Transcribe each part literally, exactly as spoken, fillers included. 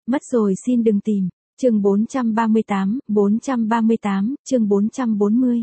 Mất rồi xin đừng tìm. Chương bốn trăm ba mươi tám, bốn trăm ba mươi tám, chương bốn trăm bốn mươi.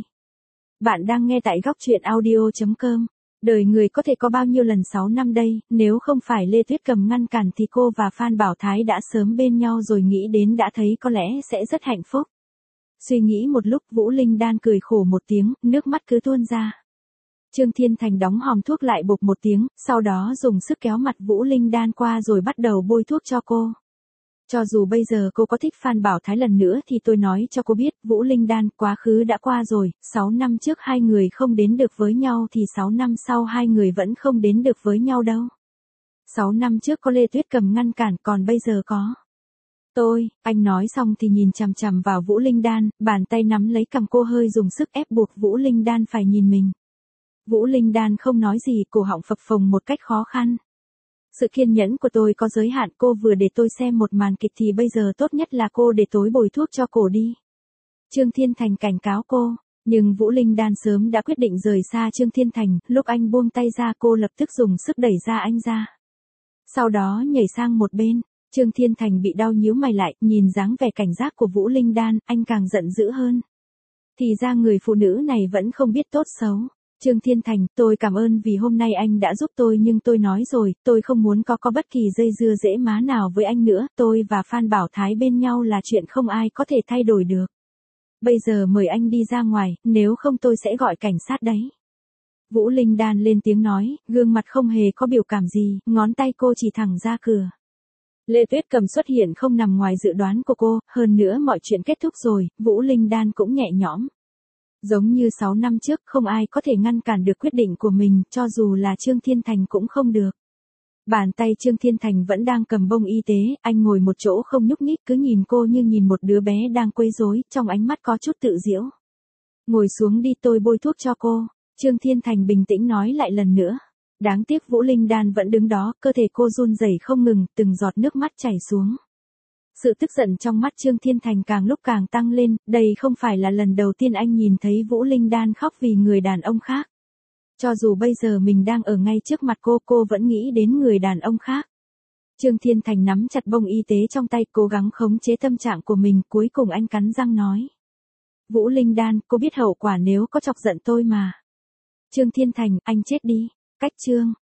Bạn đang nghe tại góc truyện audio chấm com. Đời người có thể có bao nhiêu lần sáu năm đây, nếu không phải Lê Tuyết Cầm ngăn cản thì cô và Phan Bảo Thái đã sớm bên nhau rồi, nghĩ đến đã thấy có lẽ sẽ rất hạnh phúc. Suy nghĩ một lúc, Vũ Linh Đan cười khổ một tiếng, nước mắt cứ tuôn ra. Trương Thiên Thành đóng hòm thuốc lại bộp một tiếng, sau đó dùng sức kéo mặt Vũ Linh Đan qua rồi bắt đầu bôi thuốc cho cô. Cho dù bây giờ cô có thích Phan Bảo Thái lần nữa thì tôi nói cho cô biết, Vũ Linh Đan, quá khứ đã qua rồi, sáu năm trước hai người không đến được với nhau thì sáu năm sau hai người vẫn không đến được với nhau đâu. sáu năm trước có Lê Tuyết Cầm ngăn cản, còn bây giờ có tôi. Anh nói xong thì nhìn chằm chằm vào Vũ Linh Đan, bàn tay nắm lấy cằm cô, hơi dùng sức ép buộc Vũ Linh Đan phải nhìn mình. Vũ Linh Đan không nói gì, cổ họng phập phồng một cách khó khăn. Sự kiên nhẫn của tôi có giới hạn, cô vừa để tôi xem một màn kịch thì bây giờ tốt nhất là cô để tối bồi thuốc cho cổ đi. Trương Thiên Thành cảnh cáo cô, nhưng Vũ Linh Đan sớm đã quyết định rời xa Trương Thiên Thành, lúc anh buông tay ra cô lập tức dùng sức đẩy ra anh ra. Sau đó nhảy sang một bên, Trương Thiên Thành bị đau nhíu mày lại, nhìn dáng vẻ cảnh giác của Vũ Linh Đan, anh càng giận dữ hơn. Thì ra người phụ nữ này vẫn không biết tốt xấu. Trương Thiên Thành, tôi cảm ơn vì hôm nay anh đã giúp tôi, nhưng tôi nói rồi, tôi không muốn có có bất kỳ dây dưa dễ má nào với anh nữa, tôi và Phan Bảo Thái bên nhau là chuyện không ai có thể thay đổi được. Bây giờ mời anh đi ra ngoài, nếu không tôi sẽ gọi cảnh sát đấy. Vũ Linh Đan lên tiếng nói, gương mặt không hề có biểu cảm gì, ngón tay cô chỉ thẳng ra cửa. Lê Tuyết Cầm xuất hiện không nằm ngoài dự đoán của cô, hơn nữa mọi chuyện kết thúc rồi, Vũ Linh Đan cũng nhẹ nhõm. Giống như sáu năm trước, không ai có thể ngăn cản được quyết định của mình, cho dù là Trương Thiên Thành cũng không được. Bàn tay Trương Thiên Thành vẫn đang cầm bông y tế, anh ngồi một chỗ không nhúc nhích, cứ nhìn cô như nhìn một đứa bé đang quấy rối, trong ánh mắt có chút tự giễu. Ngồi xuống đi, tôi bôi thuốc cho cô. Trương Thiên Thành bình tĩnh nói lại lần nữa. Đáng tiếc Vũ Linh Đan vẫn đứng đó, cơ thể cô run rẩy không ngừng, từng giọt nước mắt chảy xuống. Sự tức giận trong mắt Trương Thiên Thành càng lúc càng tăng lên, đây không phải là lần đầu tiên anh nhìn thấy Vũ Linh Đan khóc vì người đàn ông khác. Cho dù bây giờ mình đang ở ngay trước mặt cô, cô vẫn nghĩ đến người đàn ông khác. Trương Thiên Thành nắm chặt bông y tế trong tay, cố gắng khống chế tâm trạng của mình, cuối cùng anh cắn răng nói. Vũ Linh Đan, cô biết hậu quả nếu có chọc giận tôi mà. Trương Thiên Thành, anh chết đi. Cách chương.